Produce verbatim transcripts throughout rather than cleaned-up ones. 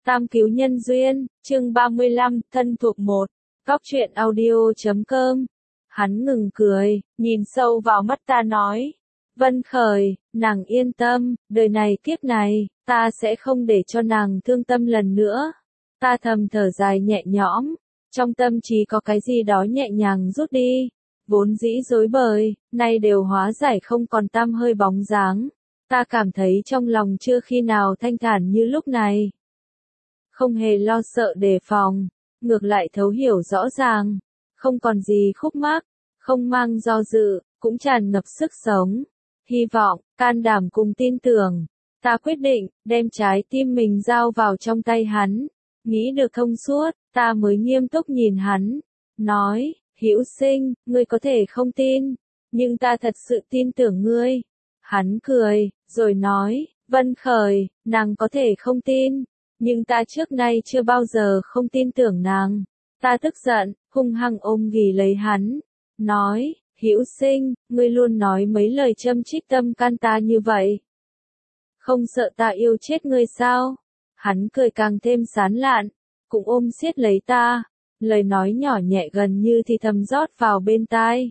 Tam cứu nhân duyên, chương ba mươi lăm, thân thuộc một. Góc truyện audio chấm com. Hắn ngừng cười, nhìn sâu vào mắt ta nói. Vân Khởi, nàng yên tâm, đời này kiếp này, ta sẽ không để cho nàng thương tâm lần nữa. Ta thầm thở dài nhẹ nhõm, trong tâm trí có cái gì đó nhẹ nhàng rút đi. Vốn dĩ rối bời, nay đều hóa giải không còn tăm hơi bóng dáng. Ta cảm thấy trong lòng chưa khi nào thanh thản như lúc này. Không hề lo sợ đề phòng, ngược lại thấu hiểu rõ ràng, không còn gì khúc mắc, không mang do dự, cũng tràn ngập sức sống, hy vọng, can đảm cùng tin tưởng. Ta quyết định, đem trái tim mình giao vào trong tay hắn, nghĩ được thông suốt, ta mới nghiêm túc nhìn hắn, nói, Hữu Sinh, ngươi có thể không tin, nhưng ta thật sự tin tưởng ngươi. Hắn cười, rồi nói, Vân Khởi, nàng có thể không tin. Nhưng ta trước nay chưa bao giờ không tin tưởng nàng. Ta tức giận, hung hăng ôm ghì lấy hắn. Nói, Hữu Sinh, ngươi luôn nói mấy lời châm chích tâm can ta như vậy. Không sợ ta yêu chết ngươi sao? Hắn cười càng thêm sán lạn, cũng ôm siết lấy ta. Lời nói nhỏ nhẹ gần như thì thầm rót vào bên tai.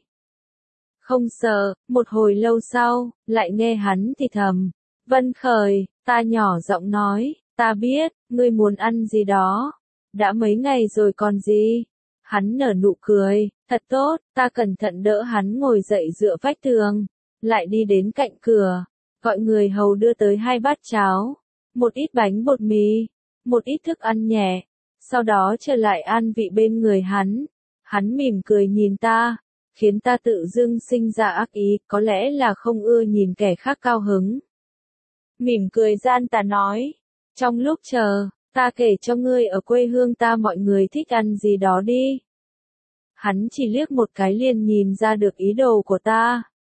Không sợ, một hồi lâu sau, lại nghe hắn thì thầm. Vân Khởi, ta nhỏ giọng nói. Ta biết, ngươi muốn ăn gì đó. Đã mấy ngày rồi còn gì? Hắn nở nụ cười, thật tốt, ta cẩn thận đỡ hắn ngồi dậy dựa vách tường. Lại đi đến cạnh cửa, gọi người hầu đưa tới hai bát cháo, một ít bánh bột mì, một ít thức ăn nhẹ. Sau đó trở lại an vị bên người hắn. Hắn mỉm cười nhìn ta, khiến ta tự dưng sinh ra ác ý, có lẽ là không ưa nhìn kẻ khác cao hứng. Mỉm cười gian ta nói. Trong lúc chờ, ta kể cho ngươi ở quê hương ta mọi người thích ăn gì đó đi. Hắn chỉ liếc một cái liền nhìn ra được ý đồ của ta.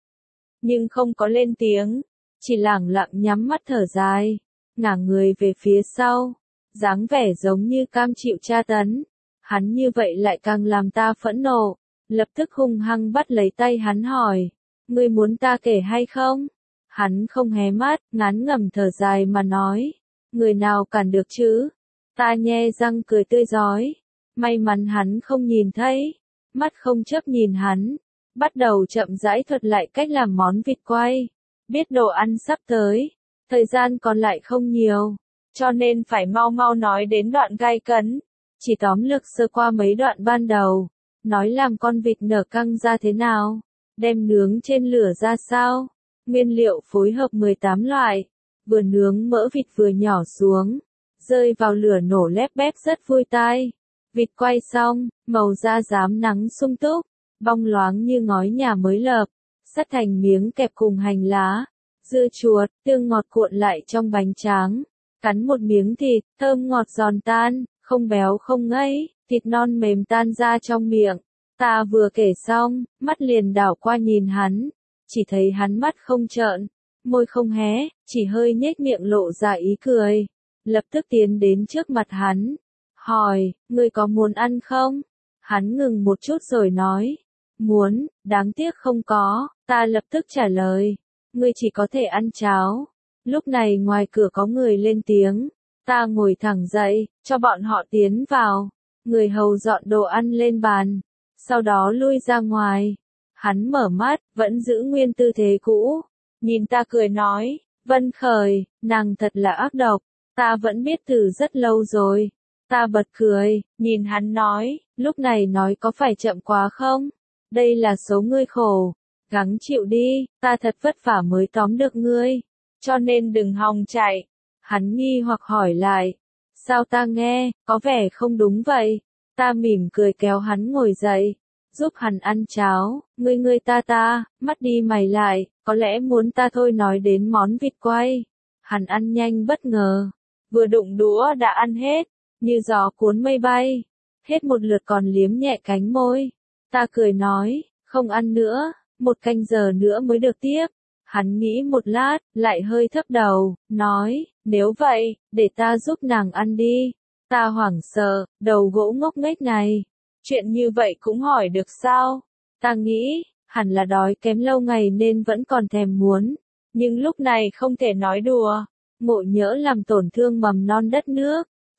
Nhưng không có lên tiếng, chỉ lẳng lặng nhắm mắt thở dài, ngả người về phía sau, dáng vẻ giống như cam chịu tra tấn. Hắn như vậy lại càng làm ta phẫn nộ, lập tức hung hăng bắt lấy tay hắn hỏi, ngươi muốn ta kể hay không? Hắn không hé mắt, ngán ngẩm thở dài mà nói. Người nào cản được chứ? Ta nhe răng cười tươi rói. May mắn hắn không nhìn thấy. Mắt không chớp nhìn hắn. Bắt đầu chậm rãi thuật lại cách làm món vịt quay. Biết đồ ăn sắp tới. Thời gian còn lại không nhiều. Cho nên phải mau mau nói đến đoạn gai cấn. Chỉ tóm lược sơ qua mấy đoạn ban đầu. Nói làm con vịt nở căng ra thế nào. Đem nướng trên lửa ra sao. Nguyên liệu phối hợp mười tám loại. Vừa nướng mỡ vịt vừa nhỏ xuống, rơi vào lửa nổ lép bép rất vui tai. Vịt quay xong, màu da rám nắng sung túc, bong loáng như ngói nhà mới lợp, sắt thành miếng kẹp cùng hành lá, dưa chuột, tương ngọt cuộn lại trong bánh tráng. Cắn một miếng thịt, thơm ngọt giòn tan, không béo không ngấy, thịt non mềm tan ra trong miệng. Ta vừa kể xong, mắt liền đảo qua nhìn hắn, chỉ thấy hắn mắt không trợn. Môi không hé, chỉ hơi nhếch miệng lộ ra ý cười. Lập tức tiến đến trước mặt hắn. Hỏi, ngươi có muốn ăn không? Hắn ngừng một chút rồi nói. Muốn, đáng tiếc không có. Ta lập tức trả lời. Ngươi chỉ có thể ăn cháo. Lúc này ngoài cửa có người lên tiếng. Ta ngồi thẳng dậy, cho bọn họ tiến vào. Người hầu dọn đồ ăn lên bàn. Sau đó lui ra ngoài. Hắn mở mắt, vẫn giữ nguyên tư thế cũ. Nhìn ta cười nói, Vân Khởi, nàng thật là ác độc, ta vẫn biết từ rất lâu rồi. Ta bật cười, nhìn hắn nói, lúc này nói có phải chậm quá không? Đây là số ngươi khổ, gắng chịu đi, ta thật vất vả mới tóm được ngươi, cho nên đừng hòng chạy. Hắn nghi hoặc hỏi lại, sao ta nghe, có vẻ không đúng vậy? Ta mỉm cười kéo hắn ngồi dậy. Giúp hắn ăn cháo, ngươi ngươi ta ta, mắt đi mày lại, có lẽ muốn ta thôi nói đến món vịt quay. Hắn ăn nhanh bất ngờ, vừa đụng đũa đã ăn hết, như gió cuốn mây bay, hết một lượt còn liếm nhẹ cánh môi. Ta cười nói, không ăn nữa, một canh giờ nữa mới được tiếp. Hắn nghĩ một lát, lại hơi thấp đầu, nói, nếu vậy, để ta giúp nàng ăn đi. Ta hoảng sợ, đầu gỗ ngốc nghếch này. Chuyện như vậy cũng hỏi được sao? Ta nghĩ, hẳn là đói kém lâu ngày nên vẫn còn thèm muốn. Nhưng lúc này không thể nói đùa. Ngộ nhỡ làm tổn thương mầm non đất nước.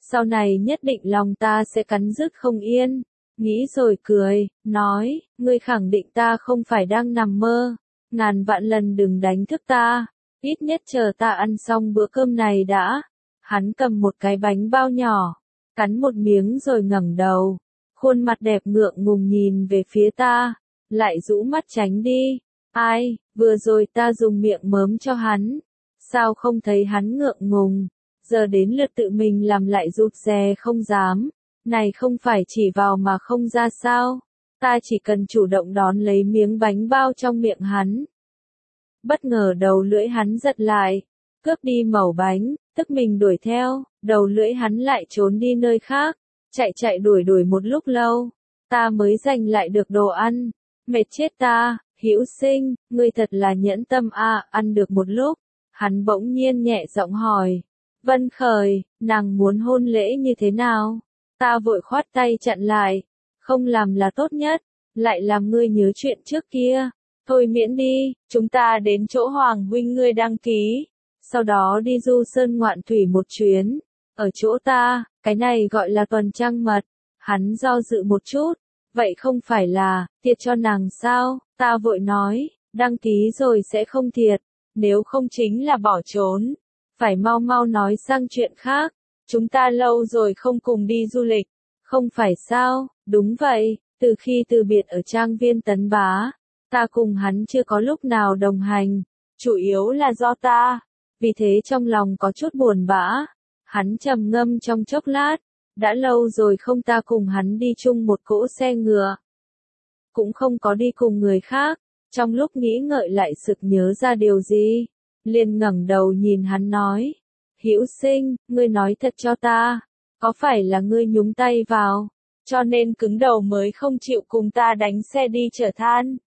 sau này nhất định lòng ta sẽ cắn rứt không yên. Nghĩ rồi cười, nói, ngươi khẳng định ta không phải đang nằm mơ, ngàn vạn lần đừng đánh thức ta, ít nhất chờ ta ăn xong bữa cơm này đã. Hắn cầm một cái bánh bao nhỏ, cắn một miếng rồi ngẩng đầu, khuôn mặt đẹp ngượng ngùng nhìn về phía ta, lại rũ mắt tránh đi. Ai, vừa rồi ta dùng miệng mớm cho hắn, sao không thấy hắn ngượng ngùng, giờ đến lượt tự mình làm lại rụt rè không dám, này không phải chỉ vào mà không ra sao, ta chỉ cần chủ động đón lấy miếng bánh bao trong miệng hắn. Bất ngờ đầu lưỡi hắn giật lại, cướp đi mẩu bánh, tức mình đuổi theo, đầu lưỡi hắn lại trốn đi nơi khác, chạy chạy đuổi đuổi một lúc lâu, ta mới giành lại được đồ ăn, mệt chết ta. Hữu Sinh, ngươi thật là nhẫn tâm a, à, ăn được một lúc, hắn bỗng nhiên nhẹ giọng hỏi, Vân Khởi, nàng muốn hôn lễ như thế nào? Ta vội khoát tay chặn lại, không làm là tốt nhất, lại làm ngươi nhớ chuyện trước kia, thôi miễn đi, chúng ta đến chỗ Hoàng huynh ngươi đăng ký, sau đó đi du sơn ngoạn thủy một chuyến, ở chỗ ta, cái này gọi là tuần trăng mật, hắn do dự một chút. Vậy không phải là, thiệt cho nàng sao, ta vội nói, đăng ký rồi sẽ không thiệt, nếu không chính là bỏ trốn, phải mau mau nói sang chuyện khác, chúng ta lâu rồi không cùng đi du lịch, không phải sao, đúng vậy, từ khi từ biệt ở trang viên Tấn Bá, ta cùng hắn chưa có lúc nào đồng hành, chủ yếu là do ta, vì thế trong lòng có chút buồn bã, hắn trầm ngâm trong chốc lát. Đã lâu rồi không ta cùng hắn đi chung một cỗ xe ngựa. Cũng không có đi cùng người khác. Trong lúc nghĩ ngợi lại sực nhớ ra điều gì. Liền ngẩng đầu nhìn hắn nói. Hữu Sinh, ngươi nói thật cho ta. Có phải là ngươi nhúng tay vào. Cho nên cứng đầu mới không chịu cùng ta đánh xe đi chở than.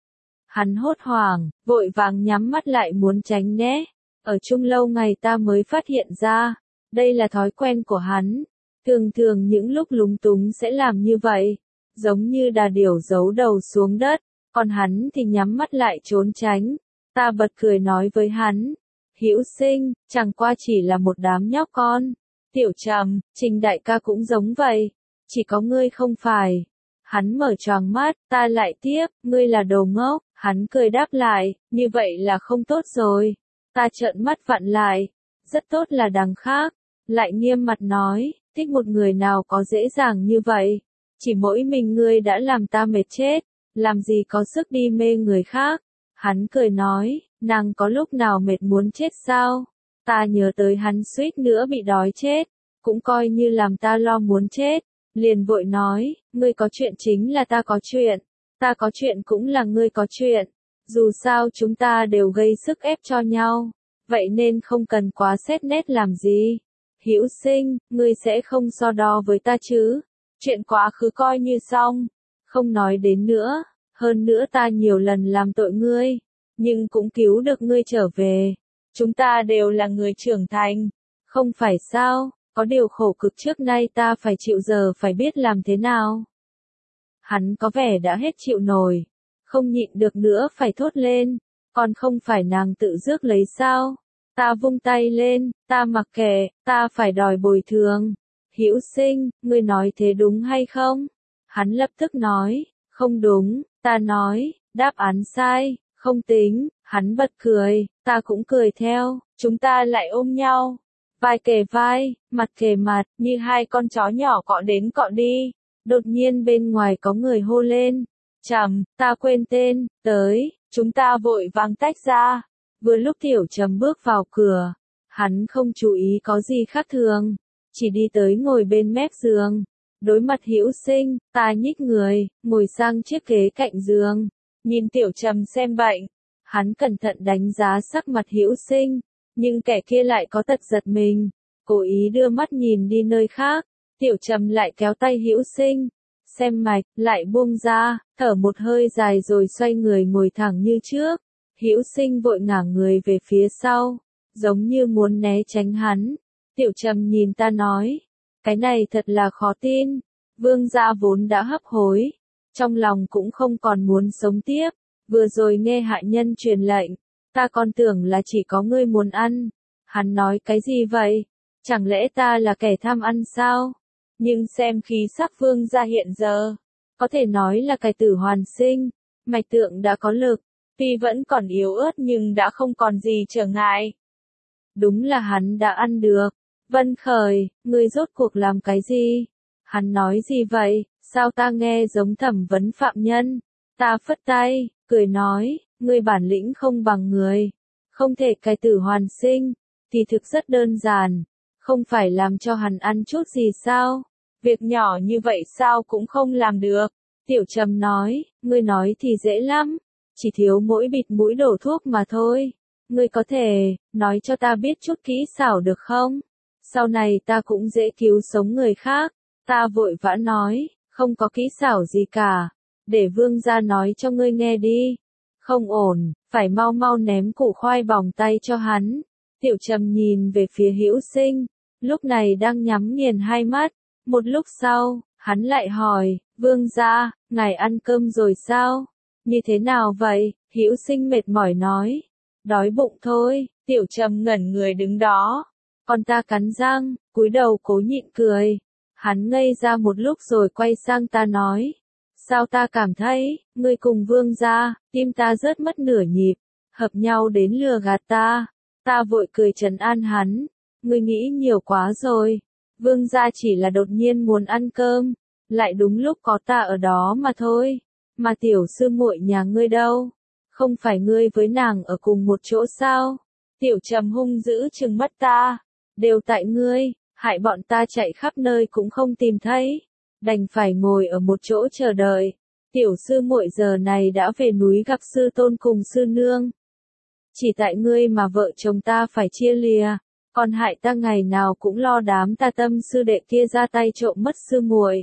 Hắn hốt hoảng, vội vàng nhắm mắt lại muốn tránh né. Ở chung lâu ngày ta mới phát hiện ra. Đây là thói quen của hắn. Thường thường những lúc lúng túng sẽ làm như vậy, giống như đà điểu giấu đầu xuống đất, còn hắn thì nhắm mắt lại trốn tránh. Ta bật cười nói với hắn, Hữu Sinh, chẳng qua chỉ là một đám nhóc con. Tiểu Trầm, Trình đại ca cũng giống vậy, chỉ có ngươi không phải. Hắn mở choàng mắt, ta lại tiếp, ngươi là đồ ngốc, hắn cười đáp lại, như vậy là không tốt rồi. Ta trợn mắt vặn lại, rất tốt là đằng khác, lại nghiêm mặt nói. Thích một người nào có dễ dàng như vậy, chỉ mỗi mình ngươi đã làm ta mệt chết, làm gì có sức đi mê người khác. Hắn cười nói, nàng có lúc nào mệt muốn chết sao? Ta nhớ tới hắn suýt nữa bị đói chết, cũng coi như làm ta lo muốn chết, liền vội nói, ngươi có chuyện chính là ta có chuyện, ta có chuyện cũng là ngươi có chuyện, dù sao chúng ta đều gây sức ép cho nhau, vậy nên không cần quá xét nét làm gì. Hữu Sinh, ngươi sẽ không so đo với ta chứ? Chuyện quá khứ coi như xong, không nói đến nữa, hơn nữa ta nhiều lần làm tội ngươi, nhưng cũng cứu được ngươi trở về. Chúng ta đều là người trưởng thành, không phải sao, có điều khổ cực trước nay ta phải chịu giờ phải biết làm thế nào. Hắn có vẻ đã hết chịu nổi, không nhịn được nữa phải thốt lên, còn không phải nàng tự rước lấy sao? Ta vung tay lên, ta mặc kệ, ta phải đòi bồi thường. Hữu Sinh, ngươi nói thế đúng hay không? Hắn lập tức nói, không đúng, ta nói, đáp án sai, không tính, hắn bật cười, ta cũng cười theo, chúng ta lại ôm nhau, vai kề vai, mặt kề mặt, như hai con chó nhỏ cọ đến cọ đi. Đột nhiên bên ngoài có người hô lên, Trầm, ta quên tên, tới, chúng ta vội vàng tách ra. Vừa lúc Tiểu Trầm bước vào cửa, hắn không chú ý có gì khác thường, chỉ đi tới ngồi bên mép giường, đối mặt Hữu Sinh, ta nhích người, ngồi sang chiếc ghế cạnh giường, nhìn Tiểu Trầm xem bệnh, hắn cẩn thận đánh giá sắc mặt Hữu Sinh, nhưng kẻ kia lại có tật giật mình, cố ý đưa mắt nhìn đi nơi khác, Tiểu Trầm lại kéo tay Hữu Sinh, xem mạch, lại buông ra, thở một hơi dài rồi xoay người ngồi thẳng như trước. Hữu Sinh vội ngả người về phía sau, giống như muốn né tránh hắn. Tiểu Trầm nhìn ta nói, cái này thật là khó tin. Vương gia vốn đã hấp hối, trong lòng cũng không còn muốn sống tiếp. Vừa rồi nghe hạ nhân truyền lệnh, ta còn tưởng là chỉ có ngươi muốn ăn. Hắn nói cái gì vậy? Chẳng lẽ ta là kẻ tham ăn sao? Nhưng xem khí sắc vương gia hiện giờ, có thể nói là cải tử hoàn sinh, mạch tượng đã có lực, tuy vẫn còn yếu ớt nhưng đã không còn gì trở ngại. Đúng là hắn đã ăn được. Vân Khởi, ngươi rốt cuộc làm cái gì? Hắn nói gì vậy, sao ta nghe giống thẩm vấn phạm nhân? Ta phất tay, cười nói, ngươi bản lĩnh không bằng người, không thể cải tử hoàn sinh, thì thực rất đơn giản, không phải làm cho hắn ăn chút gì sao? Việc nhỏ như vậy sao cũng không làm được. Tiểu Trầm nói, ngươi nói thì dễ lắm, chỉ thiếu mỗi bịt mũi đổ thuốc mà thôi. Ngươi có thể, nói cho ta biết chút kỹ xảo được không? Sau này ta cũng dễ cứu sống người khác. Ta vội vã nói, không có kỹ xảo gì cả. Để vương gia nói cho ngươi nghe đi. Không ổn, phải mau mau ném củ khoai bỏng tay cho hắn. Tiểu Trầm nhìn về phía Hữu Sinh, lúc này đang nhắm nghiền hai mắt. Một lúc sau, hắn lại hỏi, vương gia, ngài ăn cơm rồi sao? Như thế nào vậy? Hữu Sinh mệt mỏi nói. Đói bụng thôi. Tiểu Trầm ngẩn người đứng đó. Còn ta cắn răng, cúi đầu cố nhịn cười. Hắn ngây ra một lúc rồi quay sang ta nói. Sao ta cảm thấy, ngươi cùng vương gia, tim ta rớt mất nửa nhịp, hợp nhau đến lừa gạt ta. Ta vội cười trấn an hắn. Ngươi nghĩ nhiều quá rồi. Vương gia chỉ là đột nhiên muốn ăn cơm, lại đúng lúc có ta ở đó mà thôi. Mà tiểu sư muội nhà ngươi đâu? Không phải ngươi với nàng ở cùng một chỗ sao? Tiểu Trầm hung dữ trừng mắt ta. Đều tại ngươi, hại bọn ta chạy khắp nơi cũng không tìm thấy. Đành phải ngồi ở một chỗ chờ đợi. Tiểu sư muội giờ này đã về núi gặp sư tôn cùng sư nương. Chỉ tại ngươi mà vợ chồng ta phải chia lìa. Còn hại ta ngày nào cũng lo đám ta tâm sư đệ kia ra tay trộm mất sư muội.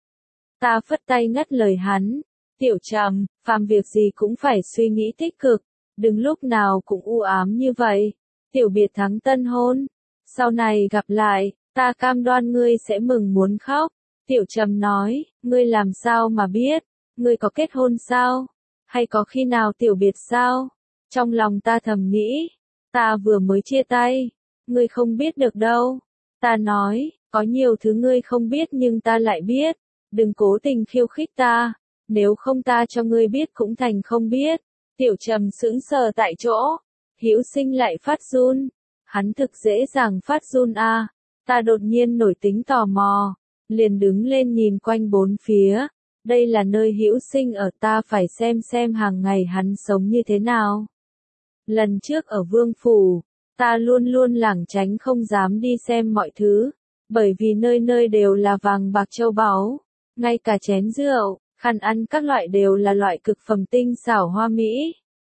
Ta phất tay ngắt lời hắn. Tiểu Trầm, phàm việc gì cũng phải suy nghĩ tích cực, đừng lúc nào cũng u ám như vậy. Tiểu biệt thắng tân hôn, sau này gặp lại, ta cam đoan ngươi sẽ mừng muốn khóc. Tiểu Trầm nói, ngươi làm sao mà biết, ngươi có kết hôn sao? Hay có khi nào tiểu biệt sao? Trong lòng ta thầm nghĩ, ta vừa mới chia tay, ngươi không biết được đâu. Ta nói, có nhiều thứ ngươi không biết nhưng ta lại biết, đừng cố tình khiêu khích ta. Nếu không ta cho ngươi biết cũng thành không biết. Tiểu Trầm sững sờ tại chỗ. Hữu Sinh lại phát run. Hắn thực dễ dàng phát run a. Ta đột nhiên nổi tính tò mò. Liền đứng lên nhìn quanh bốn phía. Đây là nơi Hữu Sinh ở, ta phải xem xem hàng ngày hắn sống như thế nào. Lần trước ở Vương Phủ, ta luôn luôn lảng tránh không dám đi xem mọi thứ. Bởi vì nơi nơi đều là vàng bạc châu báu. Ngay cả chén rượu, khăn ăn các loại đều là loại cực phẩm tinh xảo hoa mỹ.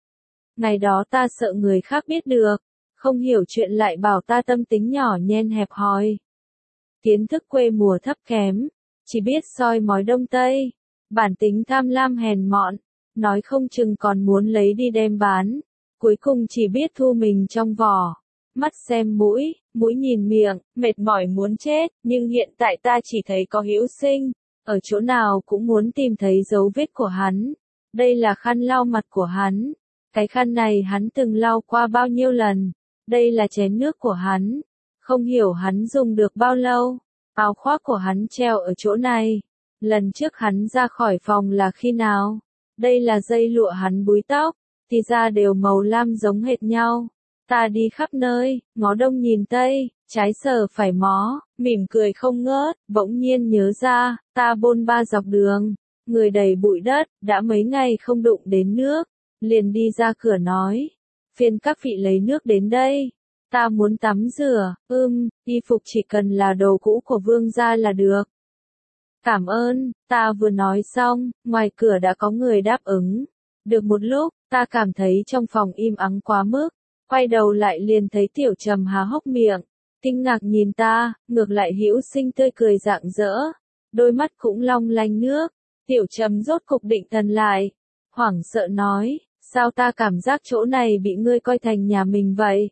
Ngày đó ta sợ người khác biết được, không hiểu chuyện lại bảo ta tâm tính nhỏ nhen hẹp hòi. Kiến thức quê mùa thấp kém, chỉ biết soi mói đông tây, bản tính tham lam hèn mọn, nói không chừng còn muốn lấy đi đem bán, cuối cùng chỉ biết thu mình trong vỏ. Mắt xem mũi, mũi nhìn miệng, mệt mỏi muốn chết, nhưng hiện tại ta chỉ thấy có Hữu Sinh. Ở chỗ nào cũng muốn tìm thấy dấu vết của hắn. Đây là khăn lau mặt của hắn. Cái khăn này hắn từng lau qua bao nhiêu lần. Đây là chén nước của hắn. Không hiểu hắn dùng được bao lâu. Áo khoác của hắn treo ở chỗ này. Lần trước hắn ra khỏi phòng là khi nào? Đây là dây lụa hắn búi tóc. Thì ra đều màu lam giống hệt nhau. Ta đi khắp nơi, ngó đông nhìn tây, trái sờ phải mó, mỉm cười không ngớt, bỗng nhiên nhớ ra, ta bôn ba dọc đường, người đầy bụi đất, đã mấy ngày không đụng đến nước, liền đi ra cửa nói, phiền các vị lấy nước đến đây, ta muốn tắm rửa, ưm, y phục chỉ cần là đồ cũ của vương gia là được. Cảm ơn, ta vừa nói xong, ngoài cửa đã có người đáp ứng. Được một lúc, ta cảm thấy trong phòng im ắng quá mức. Quay đầu lại liền thấy Tiểu Trầm há hốc miệng, kinh ngạc nhìn ta, ngược lại Hữu Sinh tươi cười rạng rỡ, đôi mắt cũng long lanh nước. Tiểu Trầm rốt cục định thần lại, hoảng sợ nói, sao ta cảm giác chỗ này bị ngươi coi thành nhà mình vậy?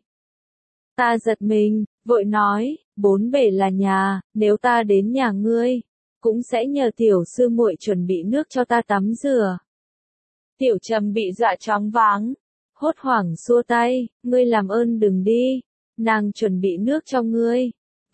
Ta giật mình, vội nói, bốn bể là nhà, nếu ta đến nhà ngươi, cũng sẽ nhờ tiểu sư muội chuẩn bị nước cho ta tắm rửa. Tiểu Trầm bị dọa choáng váng. Hốt hoảng xua tay, ngươi làm ơn đừng đi, nàng chuẩn bị nước cho ngươi.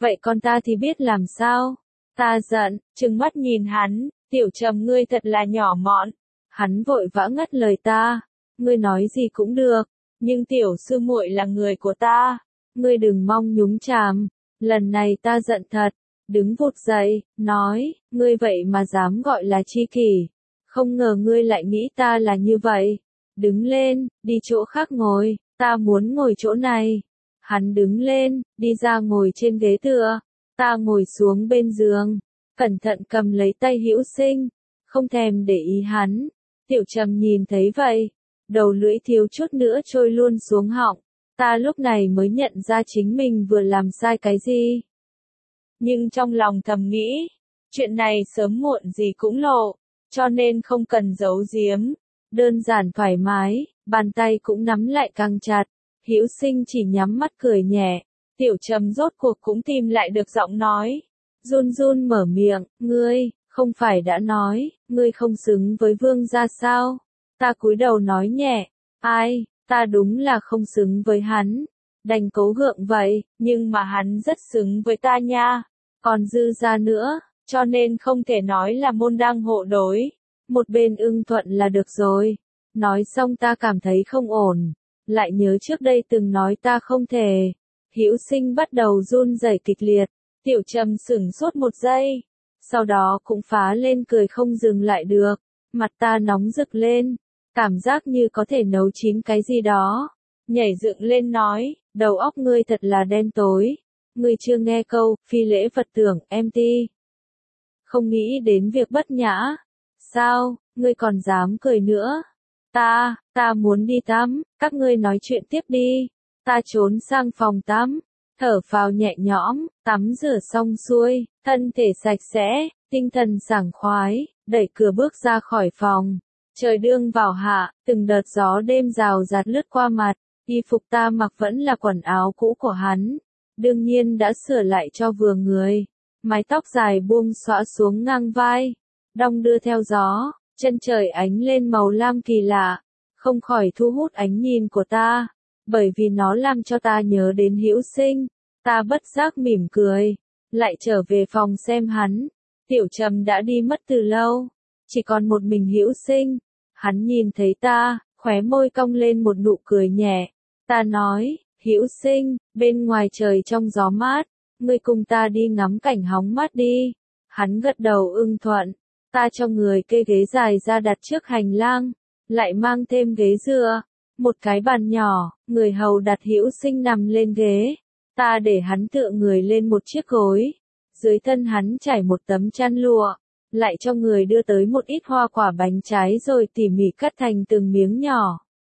vậy còn ta thì biết làm sao? Ta giận, trừng mắt nhìn hắn, Tiểu Trầm ngươi thật là nhỏ mọn. Hắn vội vã ngắt lời ta, ngươi nói gì cũng được, nhưng tiểu sư muội là người của ta, ngươi đừng mong nhúng chàm. Lần này ta giận thật, đứng vụt dậy, nói, ngươi vậy mà dám gọi là tri kỷ, không ngờ ngươi lại nghĩ ta là như vậy. Đứng lên, đi chỗ khác ngồi, ta muốn ngồi chỗ này. Hắn đứng lên, đi ra ngồi trên ghế tựa, ta ngồi xuống bên giường, cẩn thận cầm lấy tay Hữu Sinh, không thèm để ý hắn. Tiểu Trầm nhìn thấy vậy, đầu lưỡi thiếu chút nữa trôi luôn xuống họng, ta lúc này mới nhận ra chính mình vừa làm sai cái gì. Nhưng trong lòng thầm nghĩ, chuyện này sớm muộn gì cũng lộ, cho nên không cần giấu giếm, đơn giản thoải mái, bàn tay cũng nắm lại càng chặt. Hữu Sinh chỉ nhắm mắt cười nhẹ, Tiểu Trầm rốt cuộc cũng tìm lại được giọng nói, run run mở miệng, ngươi, không phải đã nói, ngươi không xứng với vương gia sao? Ta cúi đầu nói nhẹ, ai, ta đúng là không xứng với hắn, đành cố gượng vậy, nhưng mà hắn rất xứng với ta nha, còn dư ra nữa, cho nên không thể nói là môn đăng hộ đối, một bên ưng thuận là được rồi. Nói xong ta cảm thấy không ổn, lại nhớ trước đây từng nói ta không thể. Hữu Sinh bắt đầu run rẩy kịch liệt, Tiểu Trầm sửng sốt một giây, sau đó cũng phá lên cười không dừng lại được, mặt ta nóng rực lên, cảm giác như có thể nấu chín cái gì đó, nhảy dựng lên nói, đầu óc ngươi thật là đen tối, ngươi chưa nghe câu, phi lễ Phật tưởng, em ti. Không nghĩ đến việc bất nhã, sao, ngươi còn dám cười nữa? Ta, ta muốn đi tắm, các ngươi nói chuyện tiếp đi. Ta trốn sang phòng tắm, thở phào nhẹ nhõm, tắm rửa xong xuôi, thân thể sạch sẽ, tinh thần sảng khoái, đẩy cửa bước ra khỏi phòng. Trời đương vào hạ, từng đợt gió đêm rào rạt lướt qua mặt, y phục ta mặc vẫn là quần áo cũ của hắn, đương nhiên đã sửa lại cho vừa người. Mái tóc dài buông xõa xuống ngang vai, đong đưa theo gió, chân trời ánh lên màu lam kỳ lạ, không khỏi thu hút ánh nhìn của ta, bởi vì nó làm cho ta nhớ đến Hữu Sinh. Ta bất giác mỉm cười, lại trở về phòng xem hắn. Tiểu Trầm đã đi mất từ lâu, chỉ còn một mình Hữu Sinh. Hắn nhìn thấy ta, khóe môi cong lên một nụ cười nhẹ. Ta nói, Hữu Sinh, bên ngoài trời trong gió mát, ngươi cùng ta đi ngắm cảnh hóng mát đi. Hắn gật đầu ưng thuận, ta cho người kê ghế dài ra đặt trước hành lang, lại mang thêm ghế dựa, một cái bàn nhỏ, người hầu đặt Hữu Sinh nằm lên ghế. Ta để hắn tựa người lên một chiếc gối, dưới thân hắn trải một tấm chăn lụa, lại cho người đưa tới một ít hoa quả bánh trái rồi tỉ mỉ cắt thành từng miếng nhỏ.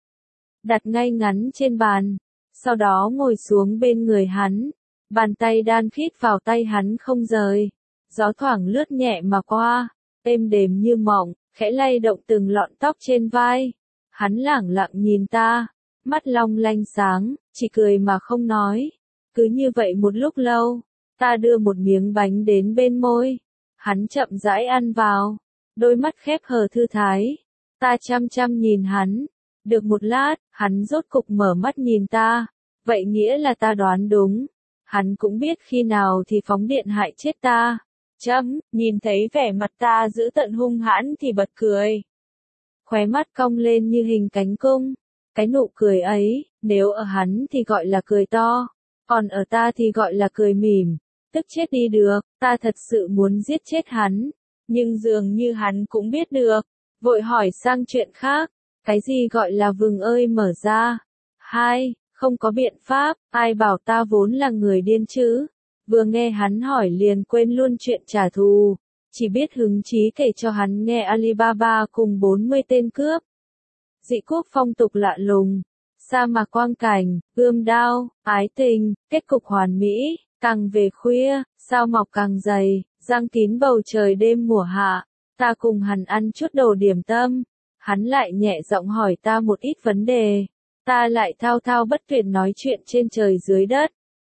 Đặt ngay ngắn trên bàn, sau đó ngồi xuống bên người hắn, bàn tay đan khít vào tay hắn không rời, gió thoảng lướt nhẹ mà qua, êm đềm như mộng, khẽ lay động từng lọn tóc trên vai. Hắn lẳng lặng nhìn ta, mắt long lanh sáng, chỉ cười mà không nói. Cứ như vậy một lúc lâu, ta đưa một miếng bánh đến bên môi, hắn chậm rãi ăn vào, đôi mắt khép hờ thư thái. Ta chăm chăm nhìn hắn, được một lát, hắn rốt cục mở mắt nhìn ta, vậy nghĩa là ta đoán đúng, hắn cũng biết khi nào thì phóng điện hại chết ta. Chấm, nhìn thấy vẻ mặt ta giữ tận hung hãn thì bật cười. Khóe mắt cong lên như hình cánh cung, cái nụ cười ấy, nếu ở hắn thì gọi là cười to, còn ở ta thì gọi là cười mỉm. Tức chết đi được, ta thật sự muốn giết chết hắn, nhưng dường như hắn cũng biết được, vội hỏi sang chuyện khác, cái gì gọi là vừng ơi mở ra? Hai, không có biện pháp, ai bảo ta vốn là người điên chứ? Vừa nghe hắn hỏi liền quên luôn chuyện trả thù, chỉ biết hứng chí kể cho hắn nghe Alibaba cùng bốn mươi tên cướp. Dị quốc phong tục lạ lùng, sa mạc quang cảnh, gươm đao, ái tình, kết cục hoàn mỹ, càng về khuya, sao mọc càng dày, giăng kín bầu trời đêm mùa hạ. Ta cùng hắn ăn chút đồ điểm tâm, hắn lại nhẹ giọng hỏi ta một ít vấn đề, ta lại thao thao bất tuyệt nói chuyện trên trời dưới đất.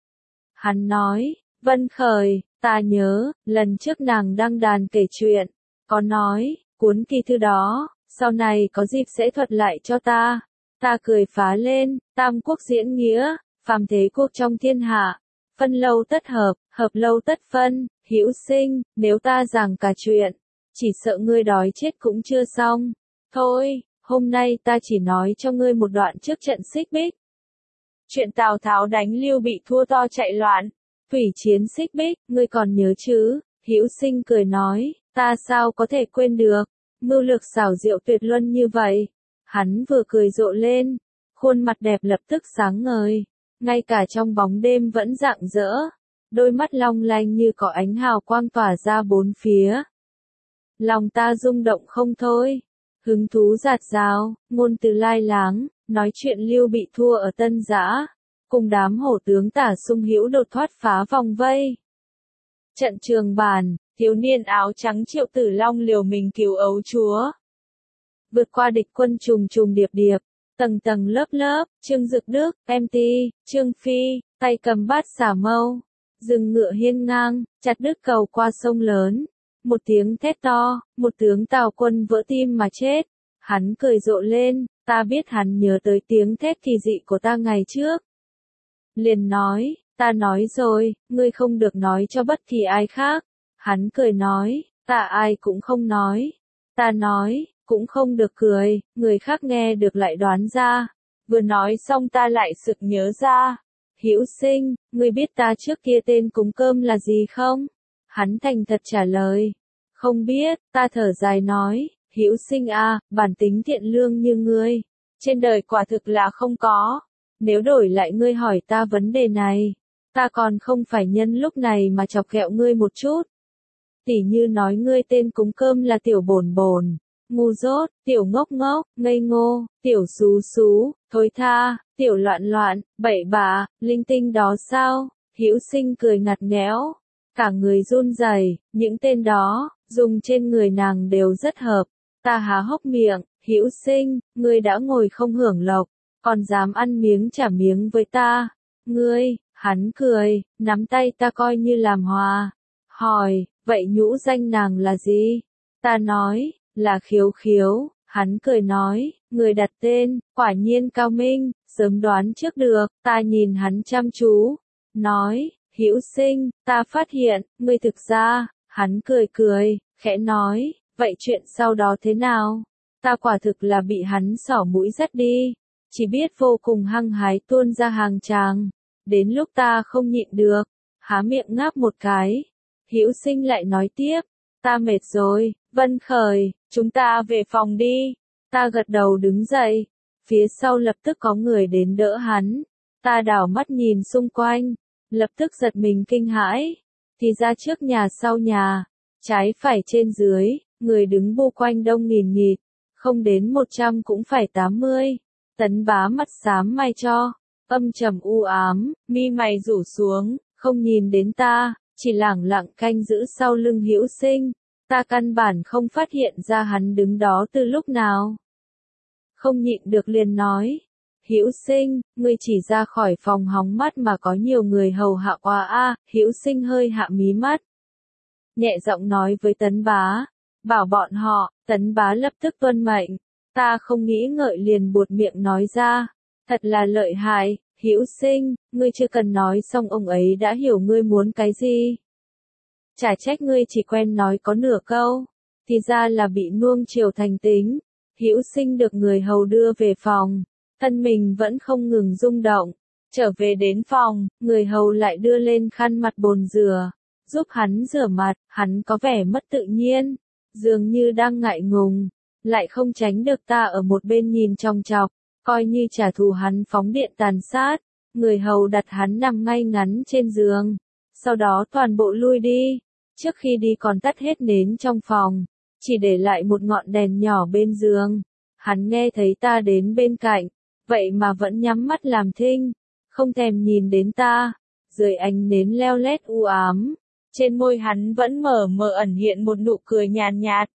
Hắn nói, Vân Khởi, ta nhớ, lần trước nàng đăng đàn kể chuyện, có nói, cuốn kỳ thư đó, sau này có dịp sẽ thuật lại cho ta. Ta cười phá lên, tam quốc diễn nghĩa, phàm thế quốc trong thiên hạ, phân lâu tất hợp, hợp lâu tất phân, Hữu Sinh, nếu ta giảng cả chuyện, chỉ sợ ngươi đói chết cũng chưa xong. Thôi, hôm nay ta chỉ nói cho ngươi một đoạn trước trận Xích Bích. Chuyện Tào Tháo đánh Lưu Bị thua to chạy loạn, thủy chiến Xích Bích, ngươi còn nhớ chứ? Hữu Sinh cười nói, ta sao có thể quên được, mưu lược xảo diệu tuyệt luân như vậy. Hắn vừa cười rộ lên, khuôn mặt đẹp lập tức sáng ngời, ngay cả trong bóng đêm vẫn rạng rỡ, đôi mắt long lanh như có ánh hào quang tỏa ra bốn phía. Lòng ta rung động không thôi, hứng thú dạt dào, ngôn từ lai láng, nói chuyện Lưu Bị thua ở Tân Giã, cùng đám hổ tướng Tả Sung Hữu đột thoát phá vòng vây. Trận Trường Bàn, thiếu niên áo trắng Triệu Tử Long liều mình cứu ấu chúa. Vượt qua địch quân trùng trùng điệp điệp, tầng tầng lớp lớp, Trương Dực Đức, em tê, Trương Phi, tay cầm bát xả mâu, dừng ngựa hiên ngang, chặt đứt cầu qua sông lớn. Một tiếng thét to, một tướng Tào quân vỡ tim mà chết. Hắn cười rộ lên, ta biết hắn nhớ tới tiếng thét kỳ dị của ta ngày trước. Liền nói, ta nói rồi, ngươi không được nói cho bất kỳ ai khác. Hắn cười nói, ta ai cũng không nói. Ta nói, cũng không được cười, người khác nghe được lại đoán ra. Vừa nói xong ta lại sực nhớ ra. Hữu Sinh, ngươi biết ta trước kia tên cúng cơm là gì không? Hắn thành thật trả lời. Không biết, ta thở dài nói, Hữu Sinh à, bản tính thiện lương như ngươi, trên đời quả thực là không có. Nếu đổi lại ngươi hỏi ta vấn đề này, ta còn không phải nhân lúc này mà chọc ghẹo ngươi một chút. Tỉ như nói ngươi tên cúng cơm là tiểu bồn bồn, ngu dốt, tiểu ngốc ngốc, ngây ngô, tiểu xú xú, thối tha, tiểu loạn loạn, bậy bạ, linh tinh đó sao? Hữu Sinh cười ngặt nghẽo, cả người run rẩy, những tên đó, dùng trên người nàng đều rất hợp. Ta há hốc miệng, Hữu Sinh, ngươi đã ngồi không hưởng lộc, còn dám ăn miếng trả miếng với ta. Ngươi, hắn cười, nắm tay ta coi như làm hòa. Hỏi, vậy nhũ danh nàng là gì? Ta nói, là Khiếu Khiếu. Hắn cười nói, người đặt tên, quả nhiên cao minh, sớm đoán trước được. Ta nhìn hắn chăm chú, nói, Hữu Sinh, ta phát hiện, ngươi thực ra, hắn cười cười, khẽ nói, vậy chuyện sau đó thế nào? Ta quả thực là bị hắn xỏ mũi dắt đi, chỉ biết vô cùng hăng hái tuôn ra hàng tràng. Đến lúc ta không nhịn được, há miệng ngáp một cái. Hữu Sinh lại nói tiếp, ta mệt rồi, Vân Khởi, chúng ta về phòng đi. Ta gật đầu đứng dậy, phía sau lập tức có người đến đỡ hắn. Ta đảo mắt nhìn xung quanh, lập tức giật mình kinh hãi. Thì ra trước nhà sau nhà, trái phải trên dưới, người đứng bu quanh đông nghìn nghịt, không đến một trăm cũng phải tám mươi. Tấn Bá mặt xám mai cho, âm trầm u ám, mi mày rủ xuống, không nhìn đến ta, chỉ lẳng lặng canh giữ sau lưng Hữu Sinh. Ta căn bản không phát hiện ra hắn đứng đó từ lúc nào. Không nhịn được liền nói, Hữu Sinh, ngươi chỉ ra khỏi phòng hóng mắt mà có nhiều người hầu hạ qua a. À. Hữu Sinh hơi hạ mí mắt, nhẹ giọng nói với Tấn Bá, bảo bọn họ. Tấn Bá lập tức tuân mệnh. Ta không nghĩ ngợi liền buột miệng nói ra, thật là lợi hại. Hữu Sinh, ngươi chưa cần nói xong ông ấy đã hiểu ngươi muốn cái gì. Chả trách ngươi chỉ quen nói có nửa câu, thì ra là bị nuông chiều thành tính. Hữu Sinh được người hầu đưa về phòng, thân mình vẫn không ngừng rung động. Trở về đến phòng, người hầu lại đưa lên khăn mặt bồn rửa, giúp hắn rửa mặt. Hắn có vẻ mất tự nhiên, dường như đang ngại ngùng, lại không tránh được ta ở một bên nhìn chòng chọc, coi như trả thù hắn phóng điện tàn sát. Người hầu đặt hắn nằm ngay ngắn trên giường, sau đó toàn bộ lui đi. Trước khi đi còn tắt hết nến trong phòng, chỉ để lại một ngọn đèn nhỏ bên giường. Hắn nghe thấy ta đến bên cạnh, vậy mà vẫn nhắm mắt làm thinh, không thèm nhìn đến ta. Dưới ánh nến leo lét u ám, trên môi hắn vẫn mờ mờ ẩn hiện một nụ cười nhàn nhạt.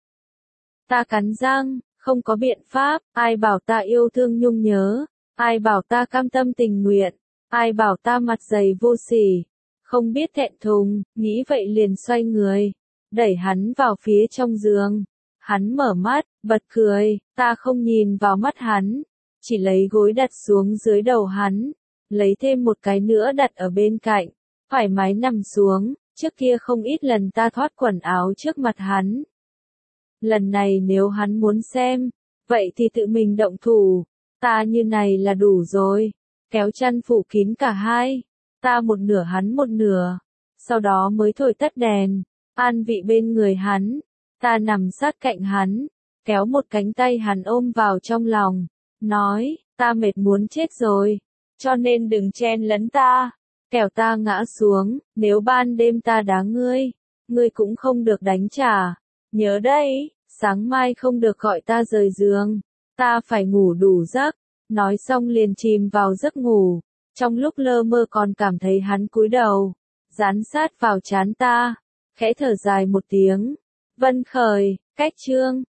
Ta cắn răng, không có biện pháp, ai bảo ta yêu thương nhung nhớ, ai bảo ta cam tâm tình nguyện, ai bảo ta mặt dày vô sỉ, không biết thẹn thùng. Nghĩ vậy liền xoay người, đẩy hắn vào phía trong giường. Hắn mở mắt, bật cười, ta không nhìn vào mắt hắn, chỉ lấy gối đặt xuống dưới đầu hắn, lấy thêm một cái nữa đặt ở bên cạnh. thoải mái nằm xuống, trước kia không ít lần ta thoát quần áo trước mặt hắn. Lần này nếu hắn muốn xem, vậy thì tự mình động thủ, ta như này là đủ rồi, kéo chăn phủ kín cả hai, ta một nửa hắn một nửa, sau đó mới thổi tắt đèn, an vị bên người hắn, ta nằm sát cạnh hắn, kéo một cánh tay hắn ôm vào trong lòng, nói, ta mệt muốn chết rồi, cho nên đừng chen lấn ta, kẻo ta ngã xuống, nếu ban đêm ta đá ngươi, ngươi cũng không được đánh trả, nhớ đấy, sáng mai không được gọi ta rời giường, ta phải ngủ đủ giấc, nói xong liền chìm vào giấc ngủ, trong lúc lơ mơ còn cảm thấy hắn cúi đầu, dán sát vào trán ta, khẽ thở dài một tiếng, Vân Khởi, cách chương